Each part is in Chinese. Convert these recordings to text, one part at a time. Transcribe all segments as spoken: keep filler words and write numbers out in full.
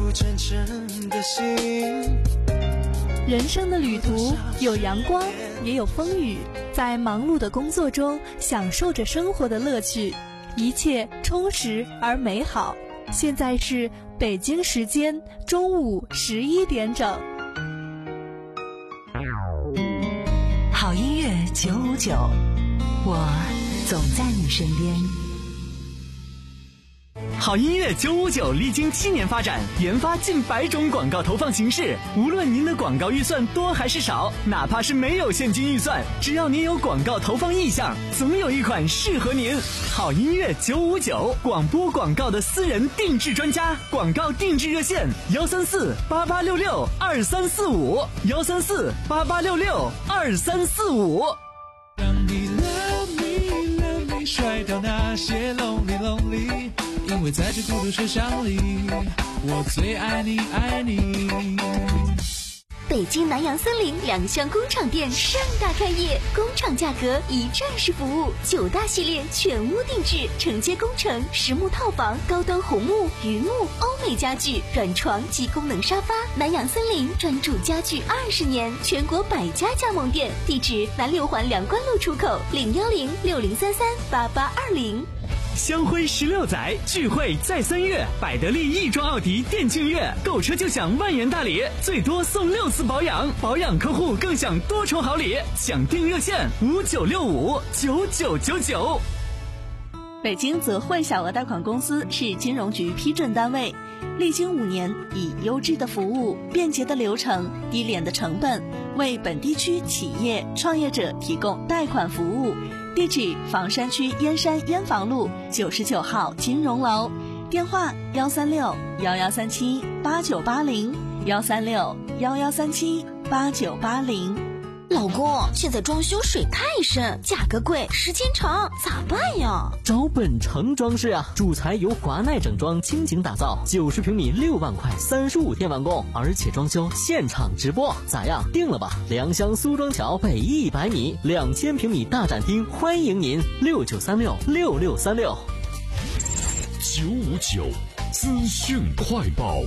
真诚的心。 人生的旅途有阳光，也有风雨，在忙碌的工作中享受着生活的乐趣，一切充实而美好。现在是北京时间中午十一点整。 好音乐九五九，我总在你身边。 好音乐九五九历经七年发展，研发近百种广告投放形式。无论您的广告预算多还是少，哪怕是没有现金预算，只要您有广告投放意向，总有一款适合您。好音乐九五九，广播广告的私人定制专家，广告定制热线：幺三四八八六六二三四五，幺三四八八六六二三四五。 让你 love me love me， 甩掉那些 lonely lonely。因为在这孤独车厢里，我最爱你爱你。 北京南洋森林两厢工厂店盛大开业，工厂价格一站式服务，九大系列全屋定制，承接工程、实木套房、高端红木、榆木、欧美家具、软床及功能沙发。南洋森林专注家具二十年，全国百家加盟店，地址南六环梁关路出口，零幺零六零三三八八二零。 香辉十六载，聚会在三月，百得利亦庄奥迪店庆月，购车就享万元大礼，最多送六次保养，保养客户更享多重好礼。享定热线五九六五九九九九。 北京泽汇小额贷款公司是金融局批准单位，历经五年，以优质的服务、便捷的流程、低廉的成本，为本地区企业创业者提供贷款服务。地址：房山区燕山燕房路九十九号金融楼，电话：幺三六幺幺三七八九八零，幺三六幺幺三七八九八零。 老公，现在装修水太深，价格贵，时间长，咋办呀？ 找本城装饰啊，主材由华奈整装倾情打造，九十平米六万块，三十五天完工，而且装修现场直播，咋样？定了吧？良乡苏庄桥北一百米，两千平米大展厅，欢迎您，六九三六六六三六。 九五九资讯快报。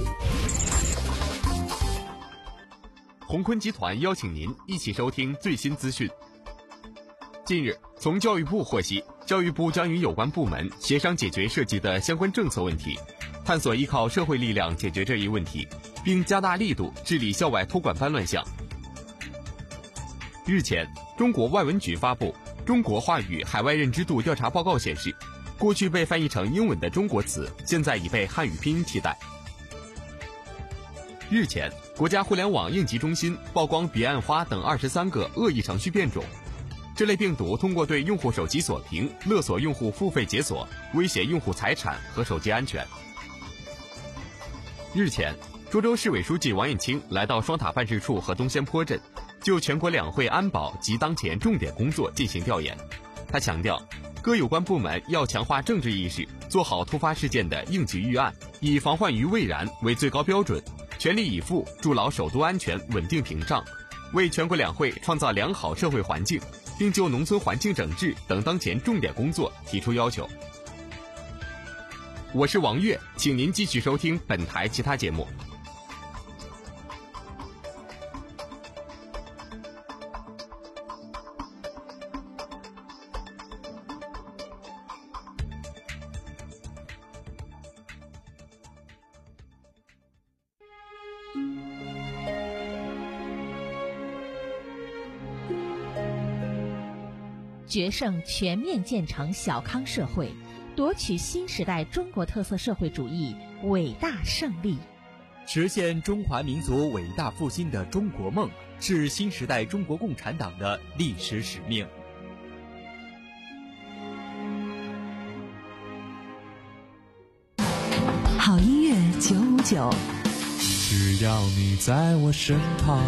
鸿坤集团邀请您一起收听最新资讯。近日，从教育部获悉，教育部将与有关部门协商解决涉及的相关政策问题，探索依靠社会力量解决这一问题，并加大力度治理校外托管班乱象。日前，中国外文局发布《中国话语海外认知度调查报告》显示，过去被翻译成英文的中国词，现在已被汉语拼音替代。日前，国家互联网应急中心曝光彼岸花等二十三个恶意程序变种。这类病毒通过对用户手机锁屏，勒索用户付费解锁，威胁用户财产和手机安全。日前，涿州市委书记王燕青来到双塔办事处和东仙坡镇，就全国两会安保及当前重点工作进行调研。他强调，各有关部门要强化政治意识，做好突发事件的应急预案，以防患于未然为最高标准，全力以赴筑牢首都安全稳定屏障，为全国两会创造良好社会环境，并就农村环境整治等当前重点工作提出要求。我是王悦，请您继续收听本台其他节目。 决胜全面建成小康社会，夺取新时代中国特色社会主义伟大胜利， 实现中华民族伟大复兴的中国梦，是新时代中国共产党的历史使命。 好音乐九五九， 只要你在我身旁。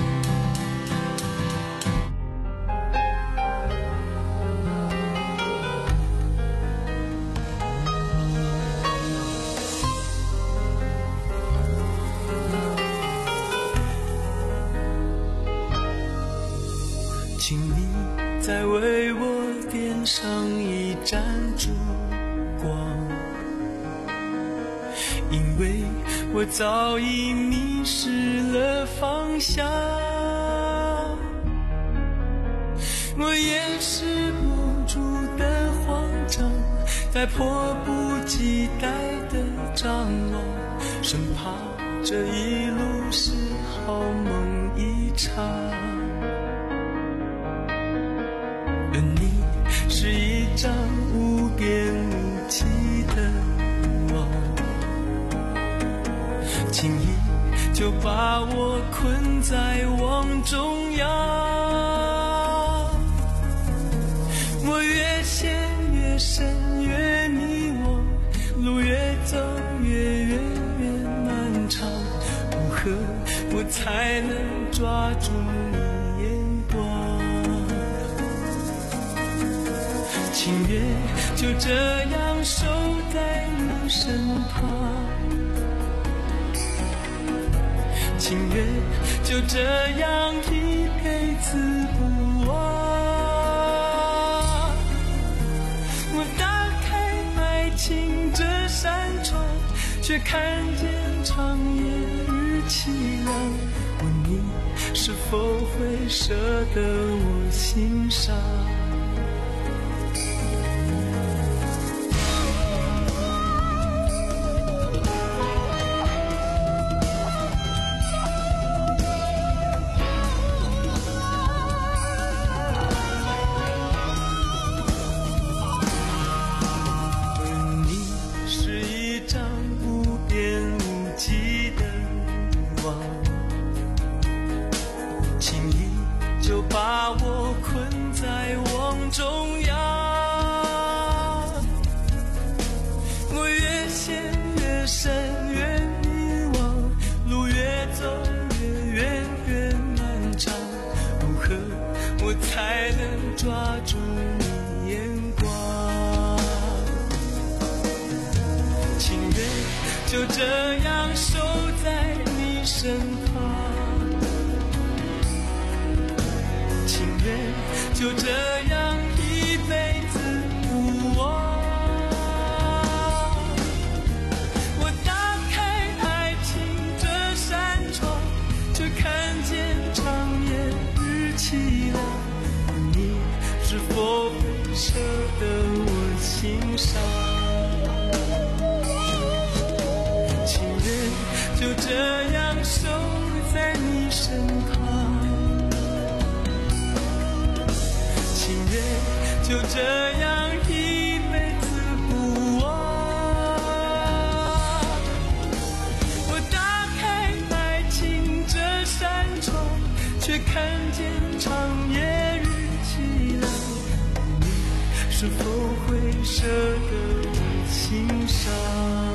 请你再为我点上一盏烛光，因为我早已迷失了方向，我掩饰不住的慌张，在迫不及待的张望，生怕这一路是好梦一场。而你是一张无边无际的网，轻易就把我困在网中央。我越陷越深越迷惘，路越走越远越漫长，如何我才能抓住你眼光？情愿就这样守在你身旁，情愿就这样一辈子不忘。我打开爱情这扇窗，却看见长夜日凄凉。问你是否会舍得我心伤？把我困在网中央，我越陷越深越迷惘，路越走越远越漫长，如何我才能抓住你眼光？情愿就这样守在你身旁，就这样一辈子不忘。我打开爱情这扇窗，却看见长夜日凄凉。你是否会舍得我心伤？情愿就这样守在你身旁，就这样一辈子不忘。我打开爱情这扇窗，却看见长夜日凄凉。你是否会舍得我心伤？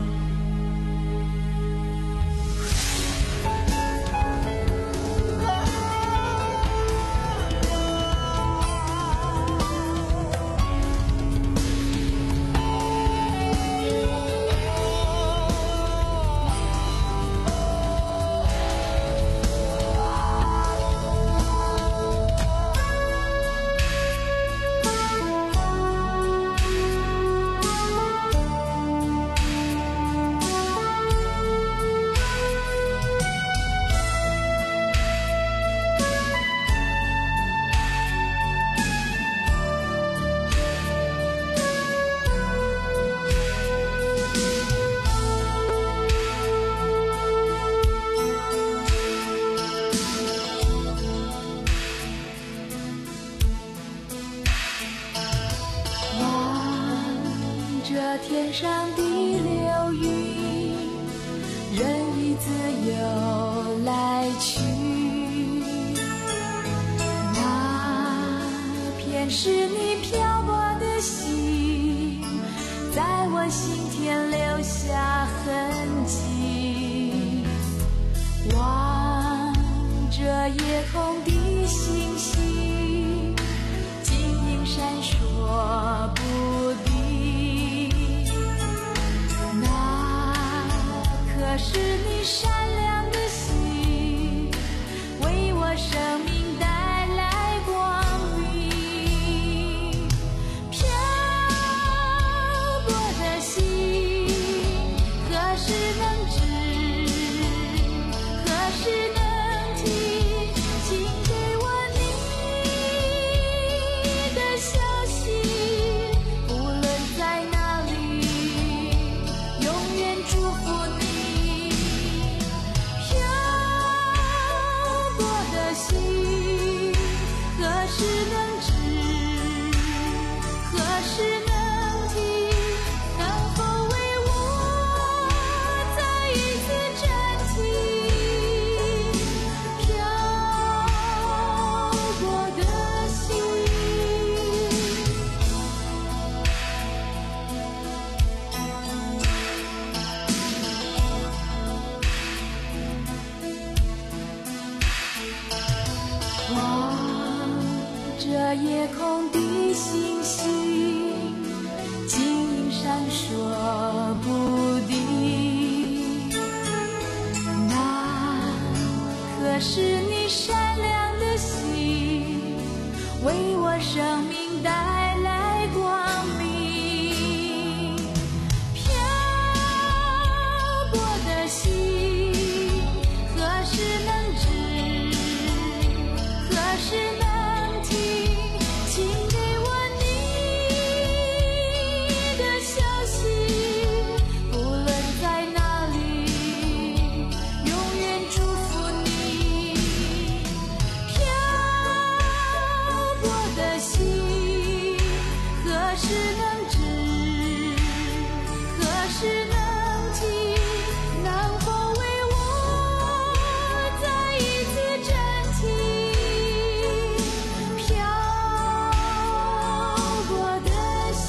天上的流云，任意自由来去，那片是你漂泊的心，在我心田留下痕迹。望着夜空的星星，晶莹闪烁不定，是你善良的心，为我生命带来光明。漂泊的心，何时能能止？何时能停？请给我你的消息，无论在哪里，永远祝福你。飘过的心，何时能止？何时能停？能否为我再一次暂停？飘过的心。望着夜空的星星，晶莹闪烁不定。那可是你善良的心，为我生命带来光明。飘过的心，何时能止？何时能停？请给我你的消息，无论在哪里，永远祝福你。飘过的心，何时能止？何时能停？能否为我再一次暂停？飘过的心。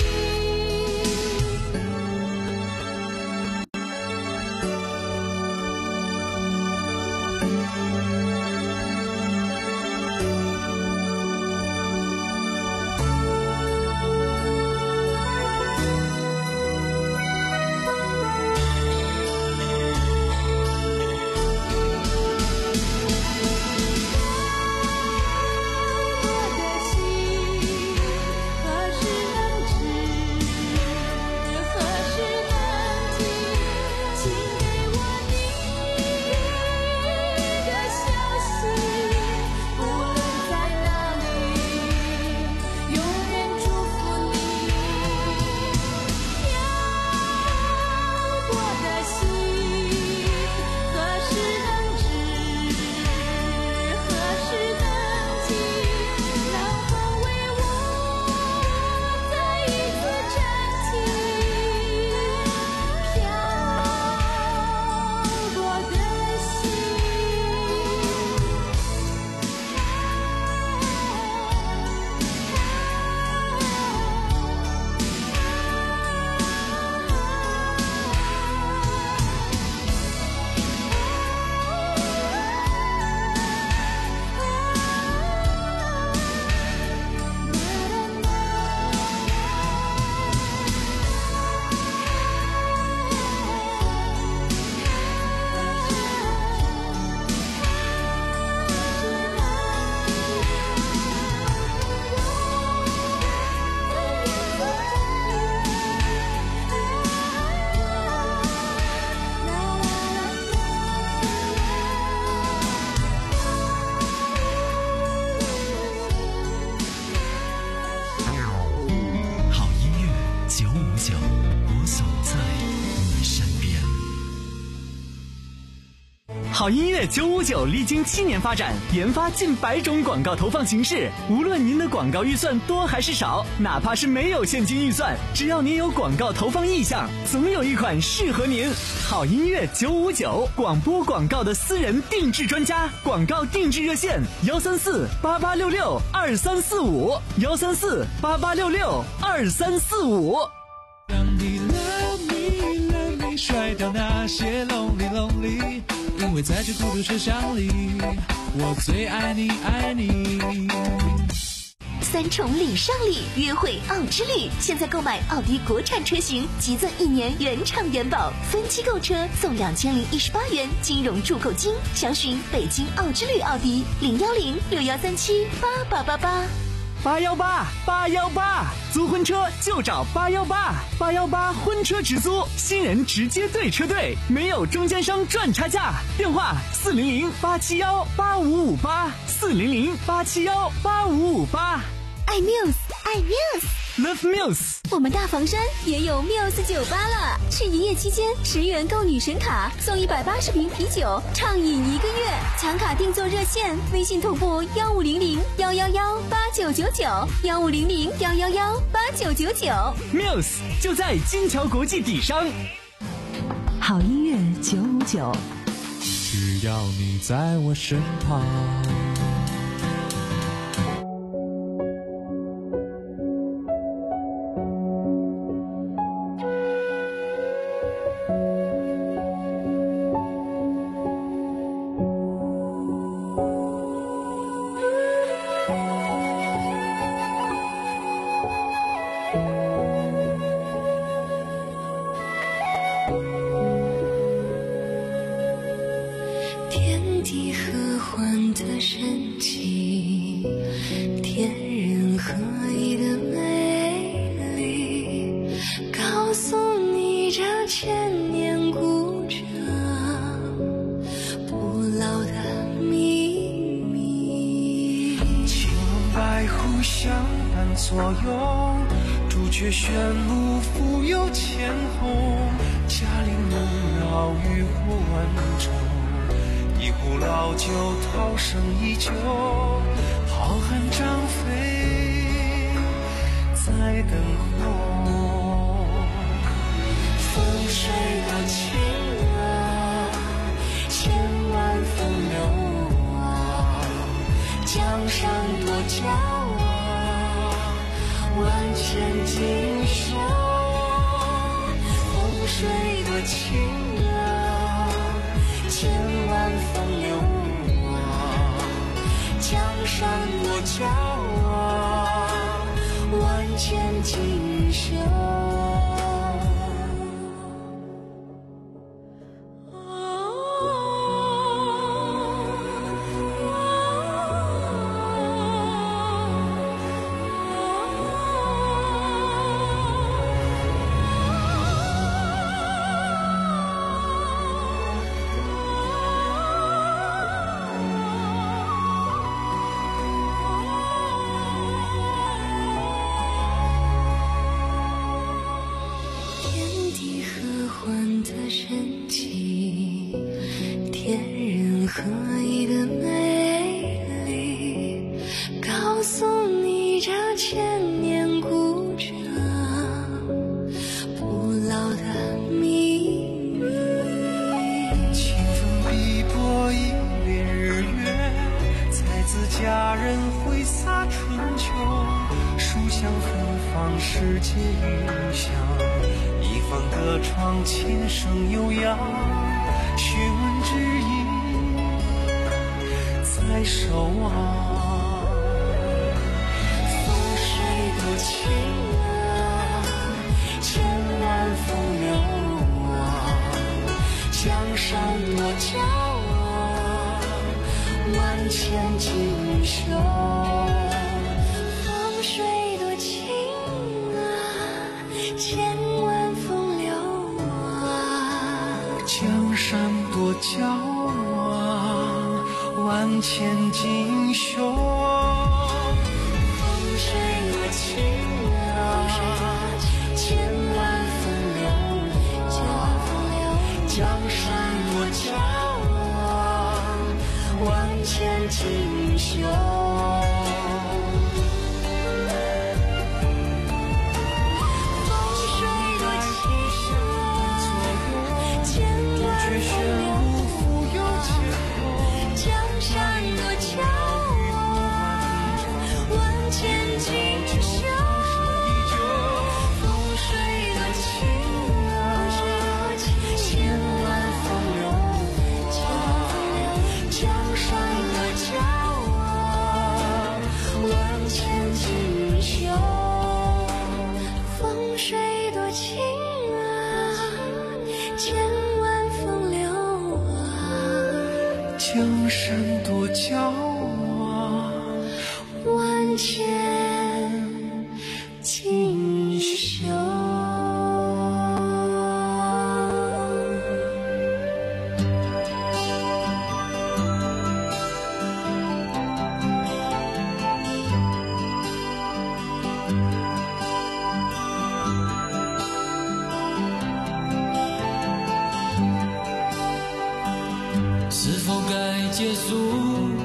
好音乐九五九历经七年发展，研发近百种广告投放形式。无论您的广告预算多还是少，哪怕是没有现金预算，只要您有广告投放意向，总有一款适合您。好音乐九五九，广播广告的私人定制专家，广告定制热线：幺三四八八六六二三四五，幺三四八八六六二三四五。 让你 love me love me 甩掉那些 lonely lonely， 因为在这孤独车厢里，我最爱你爱你。 三重礼上礼，约会奥之旅。现在购买奥迪国产车型，即赠一年原厂原保，分期购车送两千零一十八元金融住购金。详询北京奥之旅奥迪零幺零六幺三七八八八八。 八幺八八幺八，租婚车就找八幺八八幺八婚车直租，新人直接对车队，没有中间商赚差价。电话四零零八七幺八五五八，四零零八七幺八五五八。 爱 Muse， 爱 Muse，Love Muse。 我们大房山也有 Muse 酒吧了，是营业期间十元购女神卡送一百八十瓶啤酒，畅饮一个月。抢卡订座热线：微信同步幺五零零幺幺幺八九九九，幺五零零幺幺幺八九九九。 Muse 就在金桥国际底商。 好音乐九五九， 只要你在我身旁。 左右，朱雀玄武，富有千后，嘉陵梦绕，渔火万州，一壶老酒，涛声依旧，好汉张飞在等候。风水多情啊，千万风流啊，江山多骄傲，万千锦绣，风水多情啊，千万风流啊，江山多骄傲，万千锦绣。神奇，天人合一的美丽，告诉你这千年古镇不老的秘密。清风碧波一帘日月，才子佳人挥洒春秋，书香芬芳世界云香，一方歌唱琴声悠扬，学问之音在守望。风水多情啊，千万风流啊，江山多骄傲，万千锦绣。风水多情啊，千万风流啊，江山多骄傲，万千锦绣。风水多情啊，千万风流，江山多骄傲，万千锦绣。江山多骄傲，万千该结束，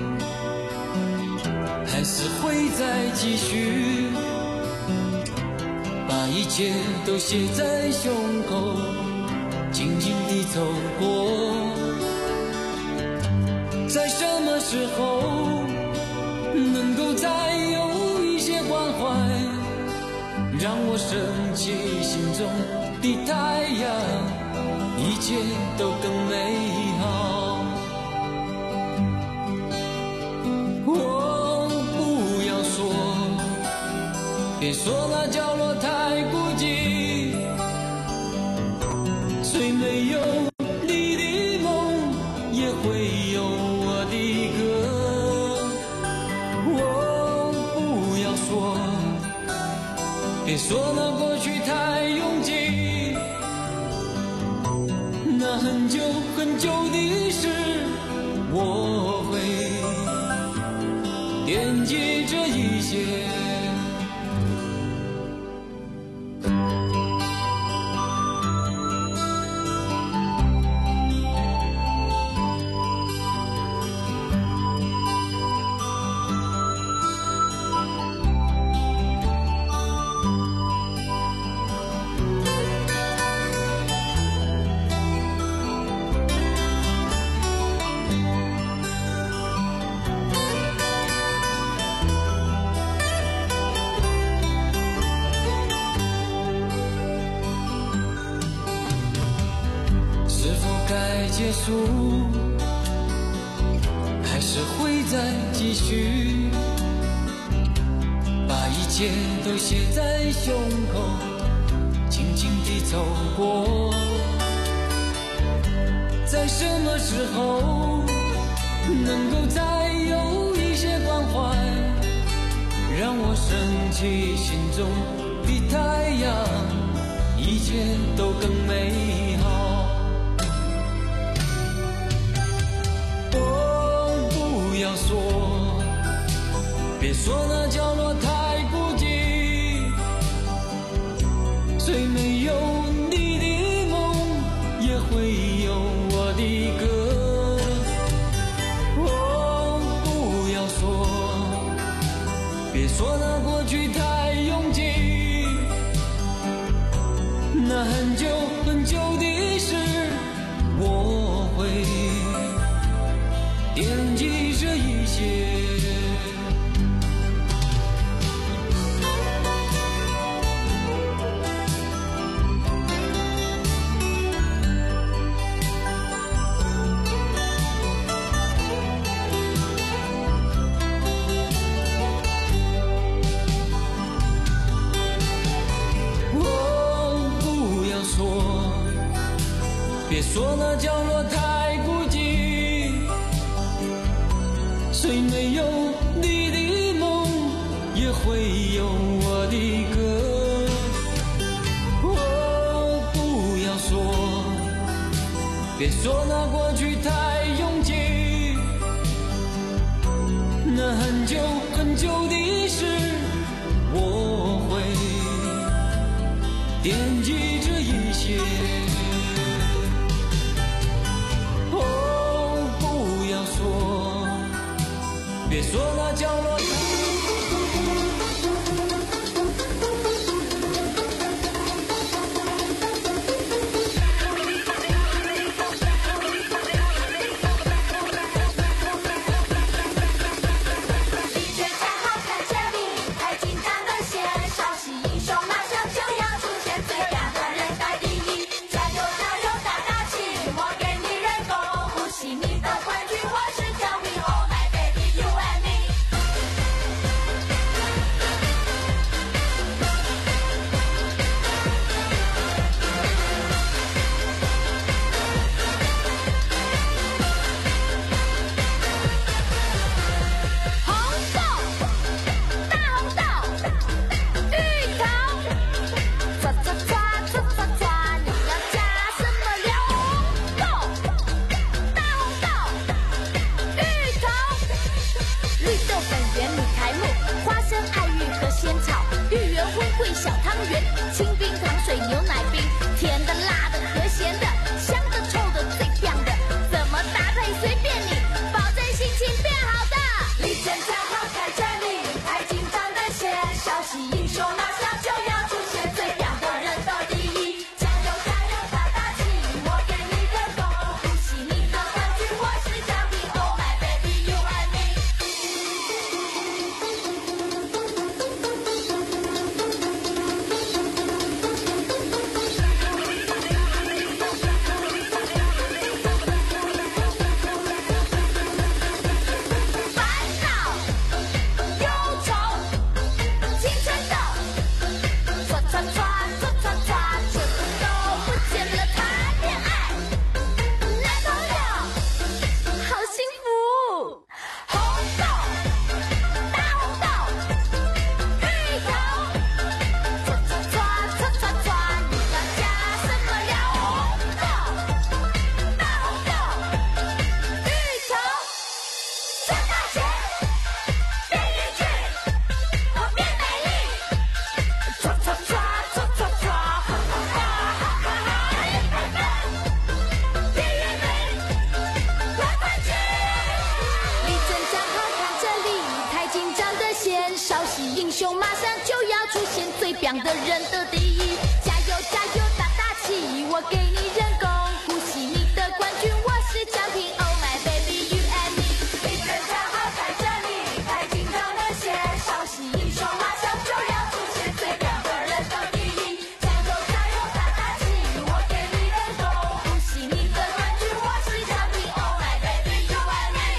还是会再继续？把一切都写在胸口，静静地走过。在什么时候能够再有一些关怀，让我升起心中的太阳，一切都更美好。哦，不要说，别说那角落太孤寂，虽没有你的梦，也会有我的歌。哦，不要说，别说那过去太拥挤，那很久很久的事，我会惦记着一些。结束，还是会再继续？把一切都写在胸口，静静地走过。在什么时候能够再有一些关怀，让我升起心中的太阳，一切都更美好。不要说，别说那角落太孤寂，虽没有你的梦，也会有我的歌。哦，不要说，别说那过去太拥挤，那很久很久的事，我会惦记着一些。哦，不要说，别说那角落太孤寂，虽没有你的梦，也会有我的歌。哦，不要说，别说那过去太拥挤，那很久很久的事，我会惦记着一些。哦，不要说，别说那角落。 你的冠军，我是 Tell me oh my baby you and me。 样的人得第一。加油加油打打气，我给你人工呼吸，你的冠军我是奖品。Oh my baby you and me， 一人站好看着你，太紧张的些稍息，一说马上就要出现，最亮的人得第一。加油加油打打气，我给你人工呼吸，你的冠军我是奖品。Oh my baby you and me。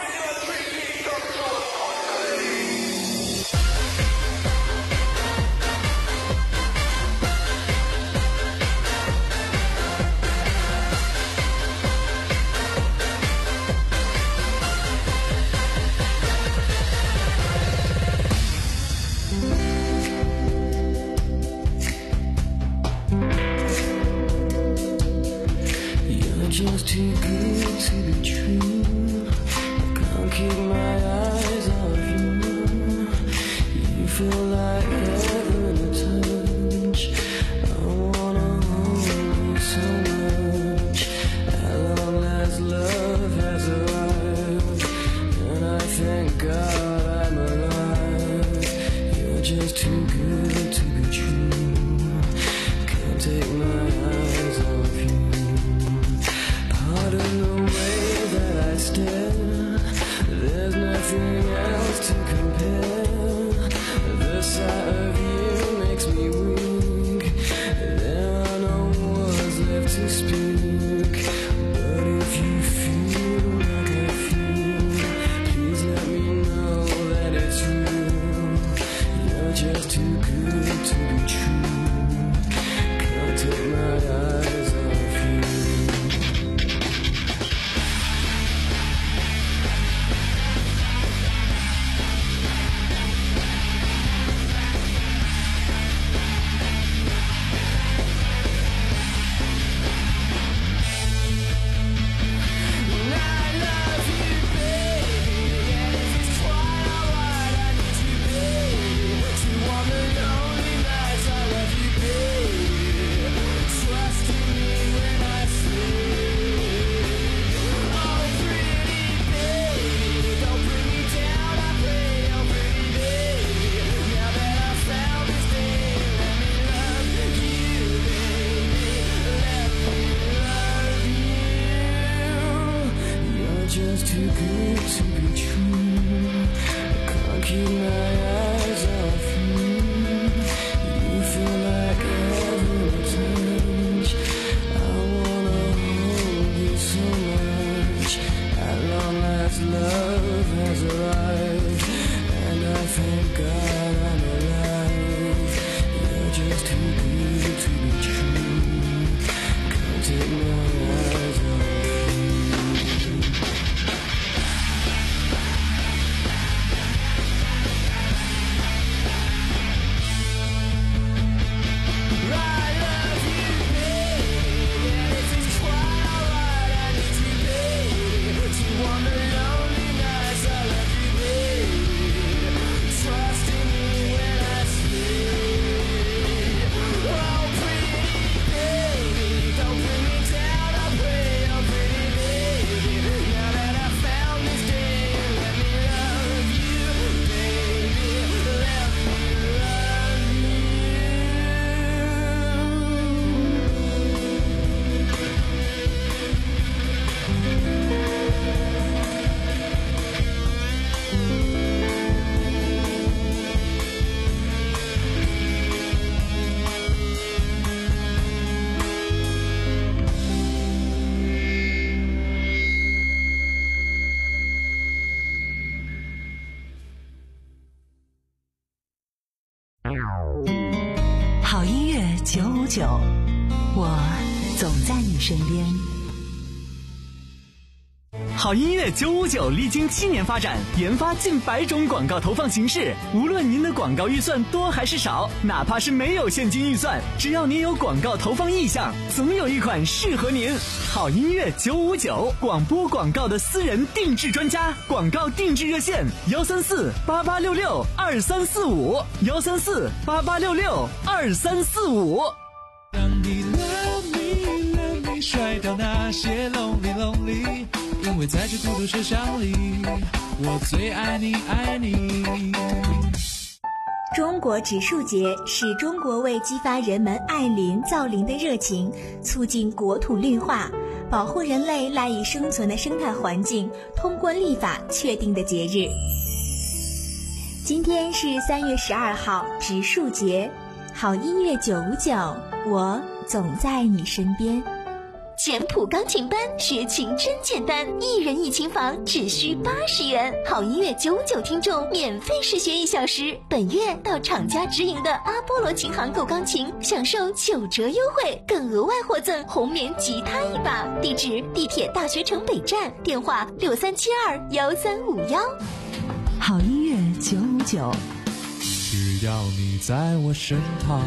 Just too good to be true. I can't keep my eyes off you. You feel like heaven to touch. I wanna hold you so much. At long last, love has arrived, and I thank God I'm alive. You're just too good to be true. Can't take my eyes off you. Pardon the way that I stare, there's nothing else to compare. The sight of you makes me weak, there are no words left to speak. But if you feel like I feel, please let me know that it's real. You're just too good to be true. Can't take my eyes off you. Just too good to be true. I can't keep my eyes off you. You feel like heaven to touch. I wanna hold you so much. At long last, love has arrived, and I thank God I'm alive. You're just too good to be true. Can't take my eyes off you. 好音乐九五九，我总在你身边。 好音乐九五九历经七年发展，研发近百种广告投放形式。无论您的广告预算多还是少，哪怕是没有现金预算，只要您有广告投放意向，总有一款适合您。好音乐九五九，广播广告的私人定制专家，广告定制热线：幺三四八八六六二三四五，幺三四八八六六二三四五。 让你 love me love me 甩掉那些 lonely lonely， 因为在这孤独车厢里，我最爱你爱你。 中国植树节是中国为激发人们爱林造林的热情，促进国土绿化，保护人类赖以生存的生态环境，通过立法确定的节日。今天是三月十二号，植树节。好音乐九五九，我总在你身边。 简谱钢琴班，学琴真简单，一人一琴房只需八十元。好音乐九五九听众免费试学一小时。本月到厂家直营的阿波罗琴行购钢琴，享受九折优惠，更额外获赠红棉吉他一把。地址：地铁大学城北站，电话六三七二幺三五幺。 好音乐九五九， 只要你在我身旁。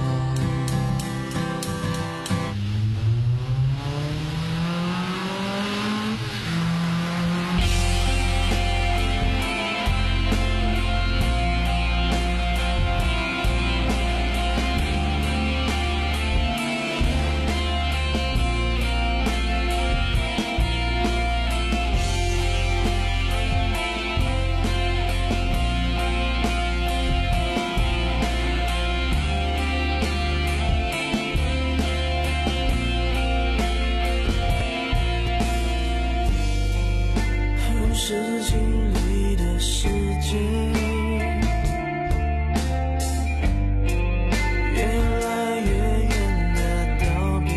是经历的世界，越来越远的道别，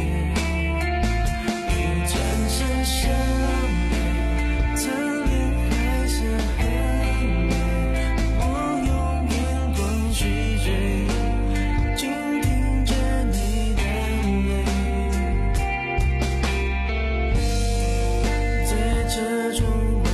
你转身向北，侧脸还是很美，我用眼光去追，倾听着你的泪，在这种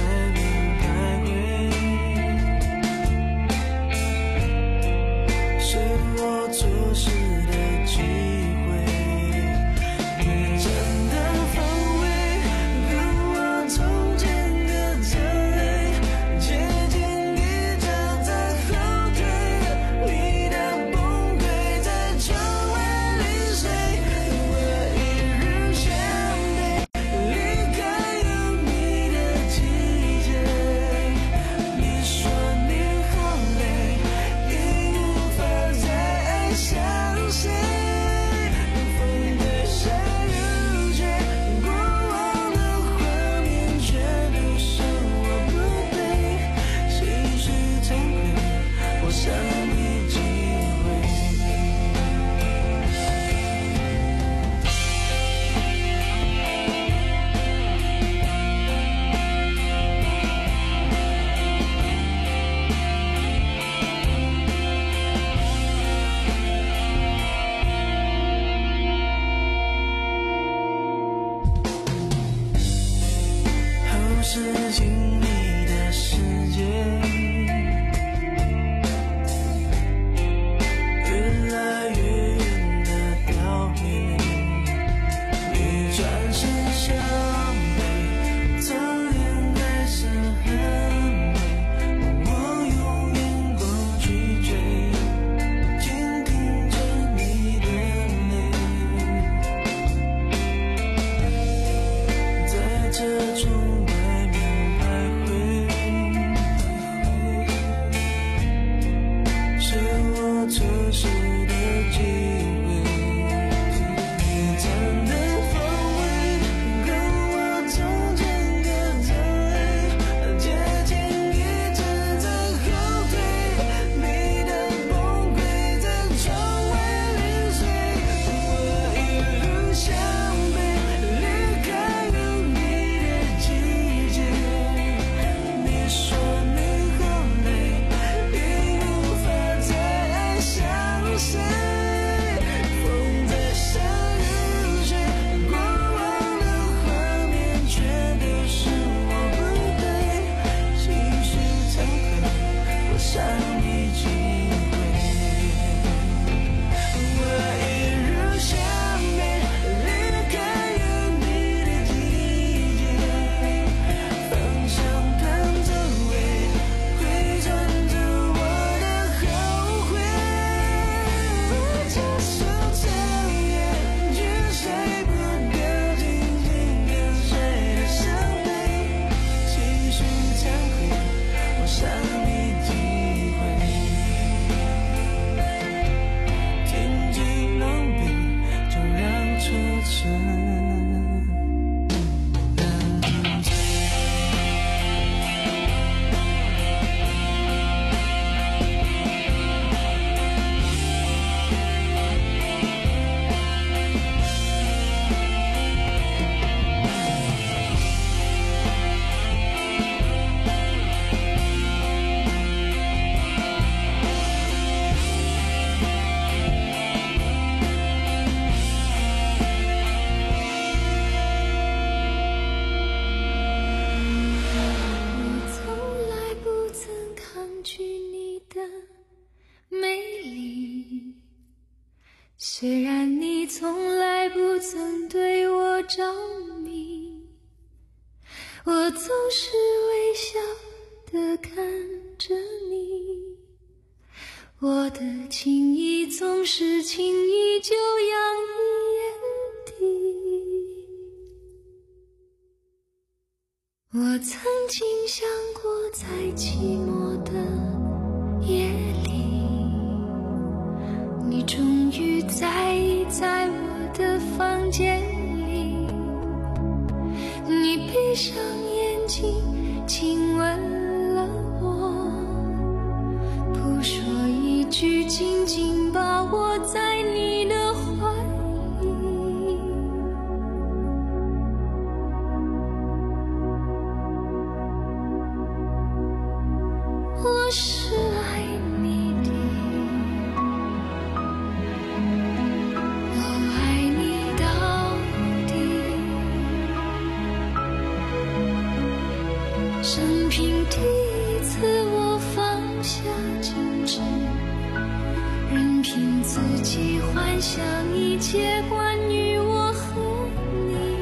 是经历的世界，越来越远的道别，你转身向北，侧脸还是很美，我用眼光去追，倾听着你的泪，在这种外面徘徊。 虽然你从来不曾对我着迷，我总是微笑地看着你，我的情意总是轻易就洋溢眼底。我曾经想过，在寂寞的夜里，你终于在意在我的房间里，你闭上眼睛亲吻了我，不说一句，紧紧把我在你的怀里。我是爱你的，我爱你到底，生平第一次我放下矜持，任凭自己幻想一切关于我和你。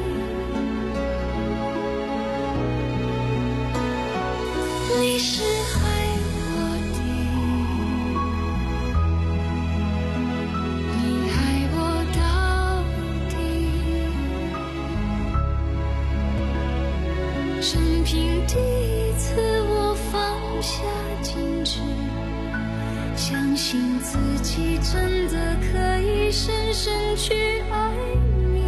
你是爱我的，你爱我到底，生平第一次我放下矜持，相信自己真的可以深深去爱你。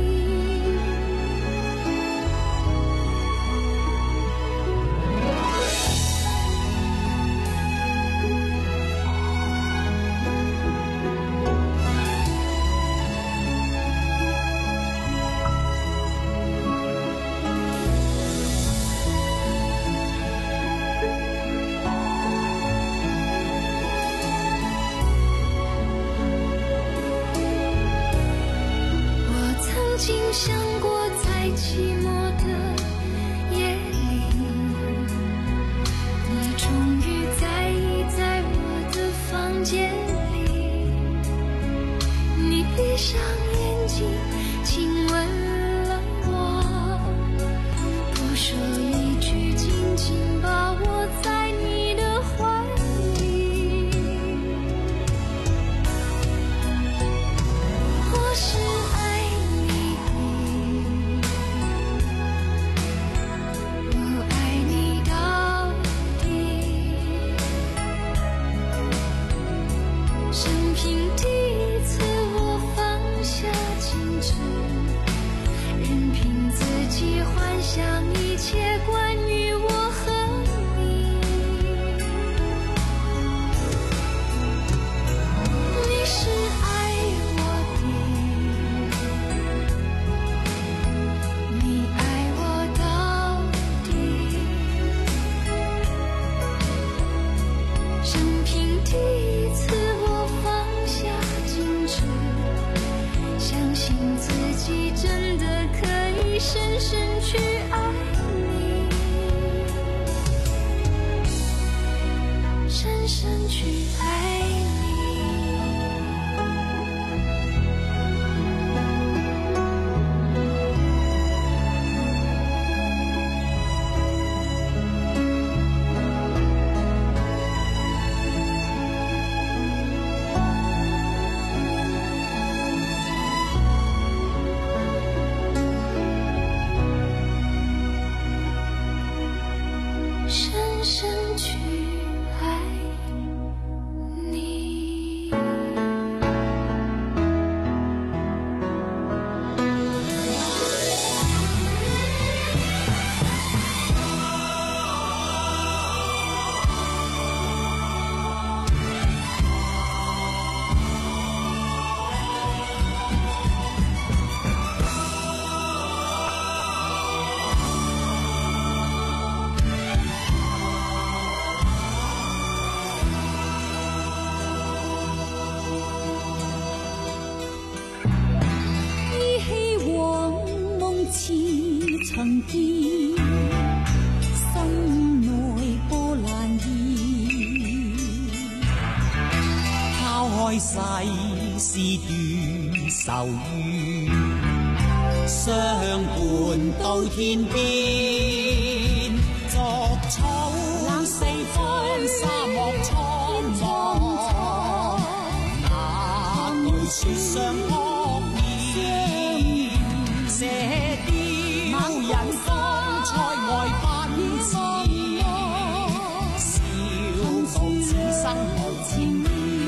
曾经想过，在寂寞的夜里，你终于在意在我的房间里，你闭上眼睛亲吻了我，不说一句，紧紧把我在你的怀里。我是爱想一切关于我和你，你是爱我的，你爱我到底，生平第一次我放下矜持，相信自己真的可以深深去爱你，深深去爱你。深深去爱你。 曾見心內波瀾現，拋開世事斷愁怨，相伴到天邊，逐草四方沙漠蒼茫，那對雪上惡言，射雕引風塞外奔馳，笑傲此生無前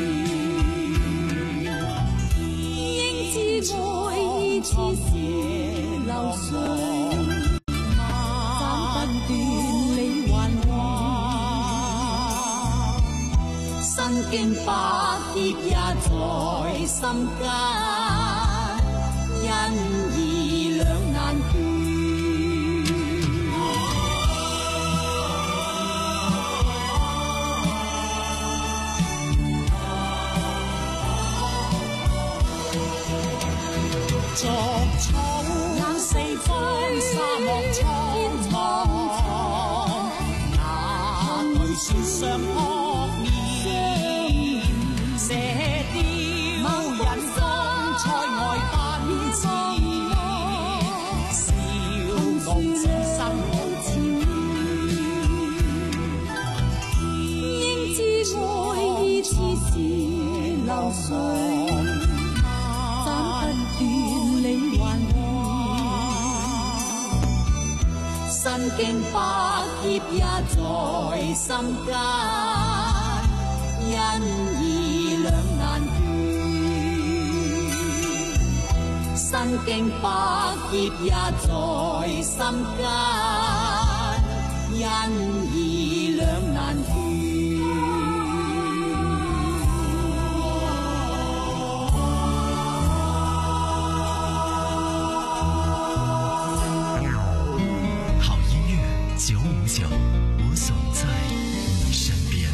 應知愛意似是流水，斬不斷理還亂， 身經百劫也在心間，因義兩難斷。逐草四方沙漠蒼茫，那對雪上惡言，射雕引風塞外奔馳，笑傲此生無前緣， 應知愛意似是流水， 身經百劫也在心間，因義兩難斷。身經百劫也在心間，因義兩難斷。 九五九，我总在你身边。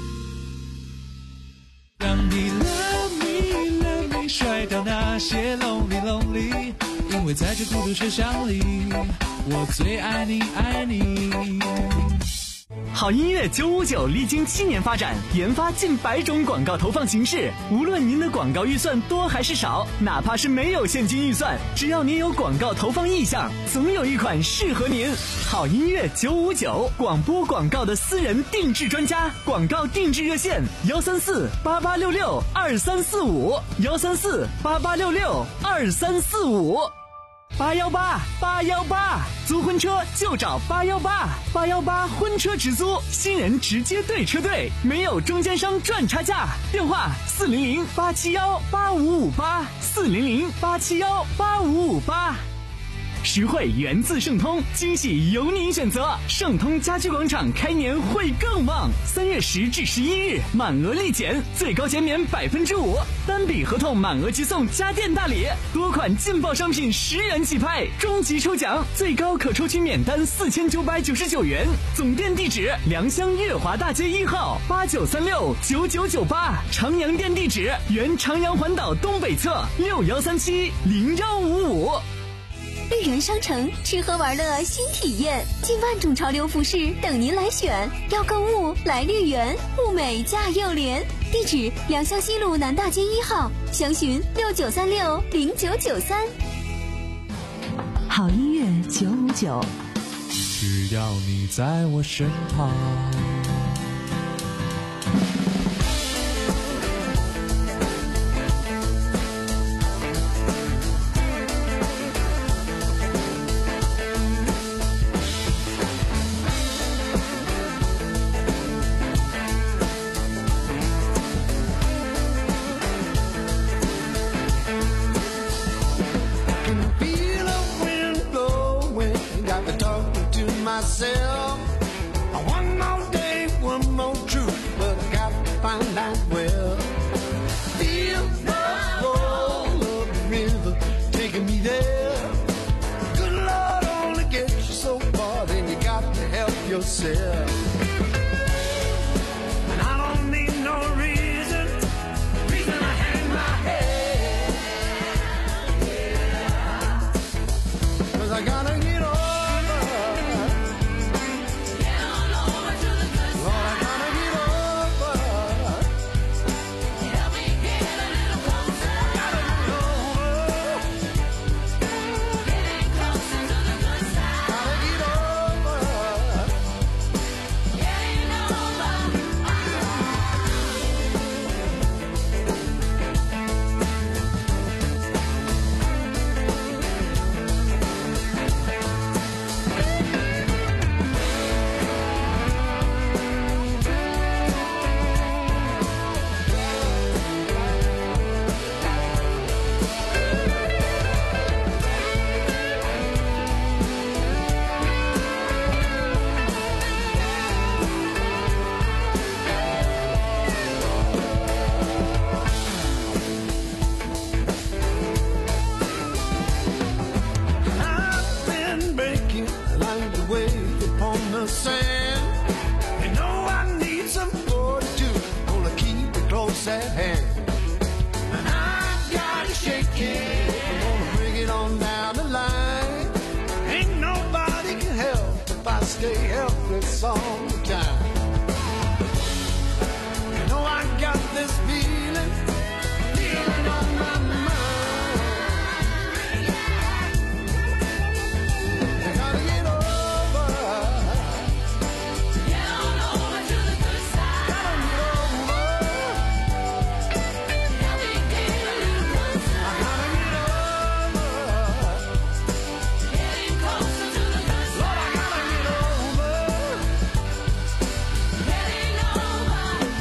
让你 love me love me 甩掉那些 lonely lonely， 因为在这孤独车厢里，我最爱你爱你。 好音乐九五九历经七年发展，研发近百种广告投放形式。无论您的广告预算多还是少，哪怕是没有现金预算，只要您有广告投放意向，总有一款适合您。好音乐九五九，广播广告的私人定制专家，广告定制热线：幺三四八八六六二三四五，幺三四八八六六二三四五。八幺八八幺八，租婚车就找八幺八，八幺八婚车直租，新人直接对车队，没有中间商赚差价。电话四零零八七幺八五五八，四零零八七幺八五五八。实惠源自盛通，惊喜由您选择。盛通家居广场开年会更旺，三月十至十一日满额立减，最高减免百分之五，单笔合同满额即送家电大礼，多款劲爆商品十元起拍，终极抽奖最高可抽取免单四千九百九十九元。总店地址：良乡月华大街一号八九三六九九九八，长阳店地址：原长阳环岛东北侧六幺三七零幺五五。 绿园商城吃喝玩乐新体验，近万种潮流服饰等您来选。要购物来绿园，物美价又廉。地址：良乡西路南大街一号，详询六九三六零九九三。 好音乐九五九， 只要你在我身旁。 Myself, one more day, one more truth, but I got to find that well. Feel the roll of the river taking me there. Good Lord only gets you so far, then you got to help yourself. And I don't need no reason, reason I hang my head. Yeah. Cause I gotta get on. sometime. You know I got this feeling, feeling on my mind. I gotta get over, get on over to the good side. Gotta get over, help me get a little closer. I gotta get over, getting closer to the good side. Lord, I gotta get over, getting over.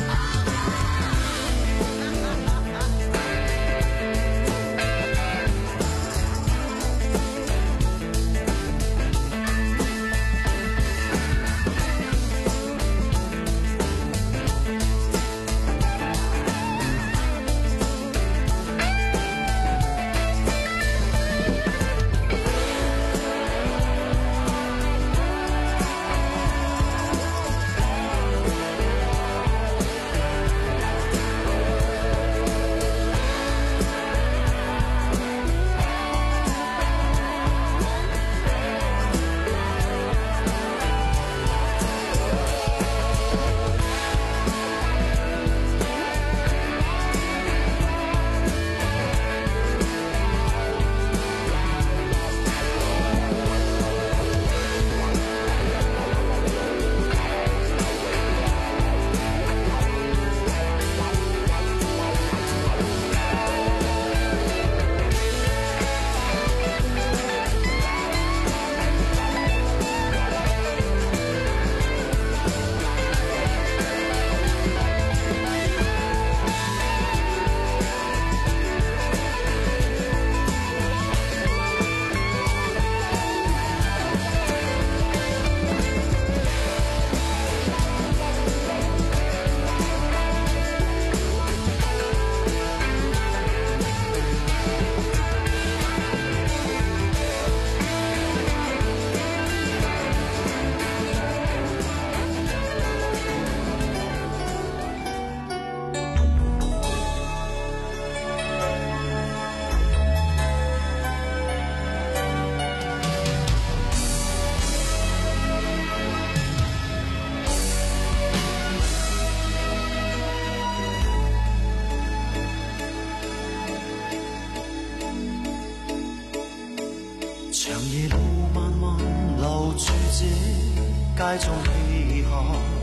长夜路漫漫，留住这街中气候，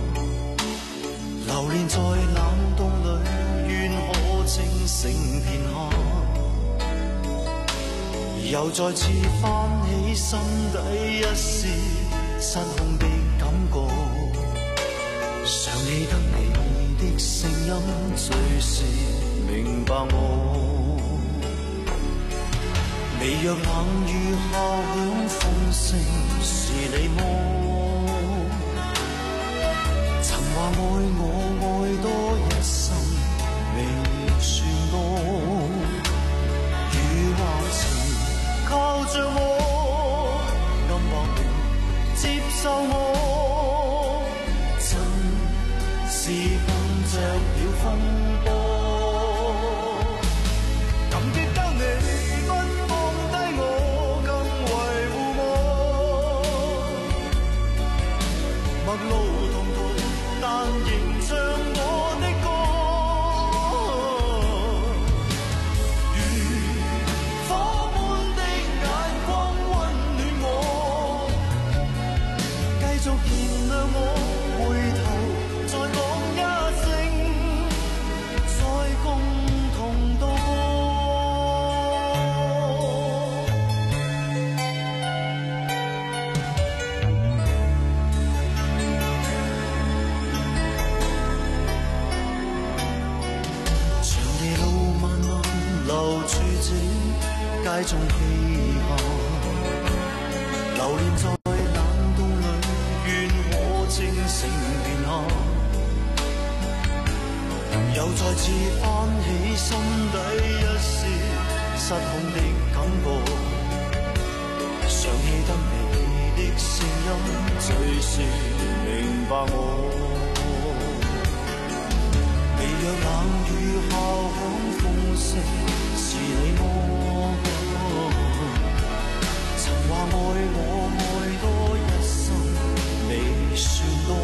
流连在冷冻里，愿可清醒片刻，又再次翻起心底一丝失控的感觉，常记得你的声音，最是明白我。微弱冷雨后响风声，是你么？曾话爱我爱多一生，未算多。如或情靠着我，暗或明接受我，真是碰着了风波。感激得你不放低我，更維護我。陌路同途，但仍唱我的歌。如火般的眼光溫暖我，繼續燃亮我。回頭再講一聲，再共同渡過。留住這街中氣候，流連在冷凍裏，願可清醒片刻，又再次翻起心底一絲失控的感覺，常記得你的聲音，最是明白我。微弱冷雨後響風聲，是你麼？曾話愛我愛多一生，未算多。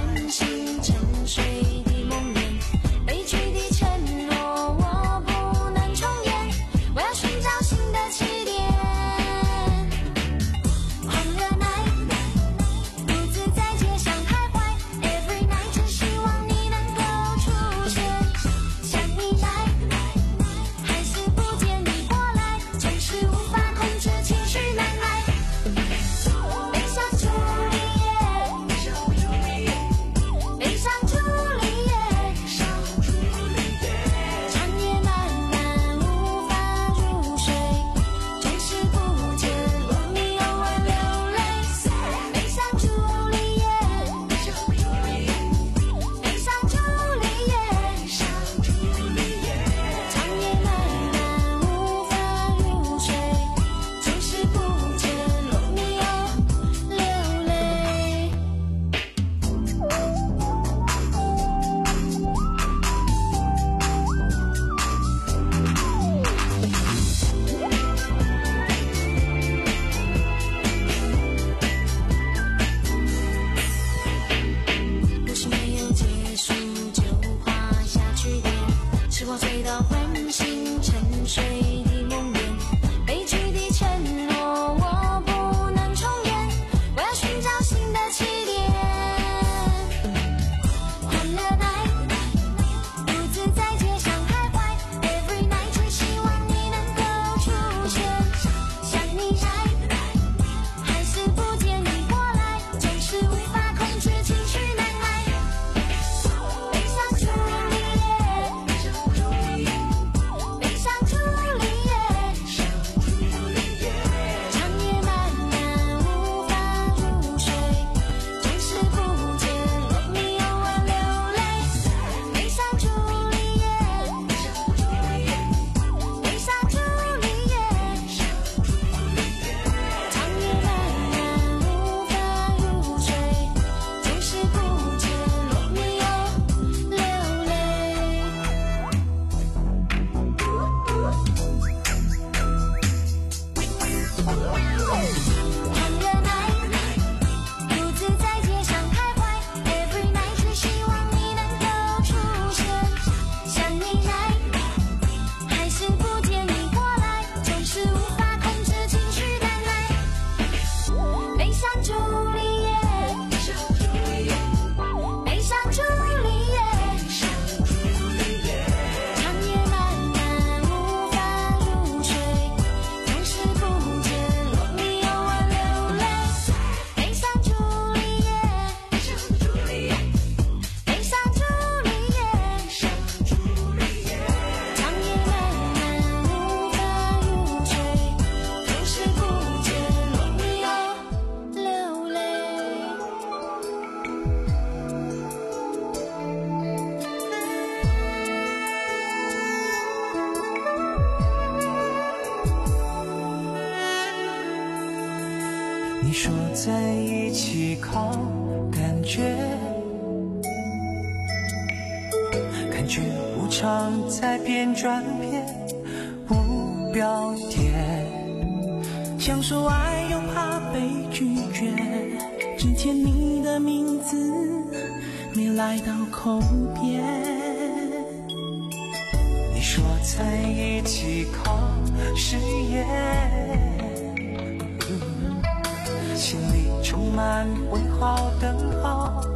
唤醒沉睡的梦魇，悲剧的承诺我不能重演，我要寻找新的起点。欢乐 night， 独自在街上徘徊 ，Every night 只希望你能够出现，想你来，还是不见你过来，总是无法控制情绪难耐。悲伤朱丽叶，悲伤朱丽叶，长夜漫漫无法入睡，总是不见你偶尔流泪。悲伤朱丽叶，悲伤朱丽叶，长夜漫漫无法入睡，总是不见你偶尔流泪。故事没有结束就画下句点，时光隧道唤醒沉睡的梦魇，悲剧的承诺我不能重演，我要寻找新的起点。欢乐 night， 独自在街上徘徊 ，Every night 只希望你能够出现，想你来，还是不见你过来，总是无法控制情绪难耐。悲伤朱丽叶，悲伤朱丽叶，长夜漫漫无法入睡，总是不见你偶尔流泪。悲伤朱丽叶，悲伤朱丽叶，长夜漫漫无法入睡，总是不见你偶尔流泪。欢乐 night， 独自在街上徘徊 ，Every night 只希望你能够出现，想你来，还是不见你过来，总是无法控制情绪难耐。悲伤朱丽叶，悲伤朱丽叶，长夜漫漫无法入睡，总是不见你偶尔流泪。悲伤朱丽叶，悲伤朱丽叶，长夜漫漫无法入睡，总是不见你偶尔流泪。 你说在一起靠感觉，感觉无常在变转变，无标点。想说爱又怕被拒绝，之前你的名字没来到口边。你说在一起靠誓言，心里充满问号等号，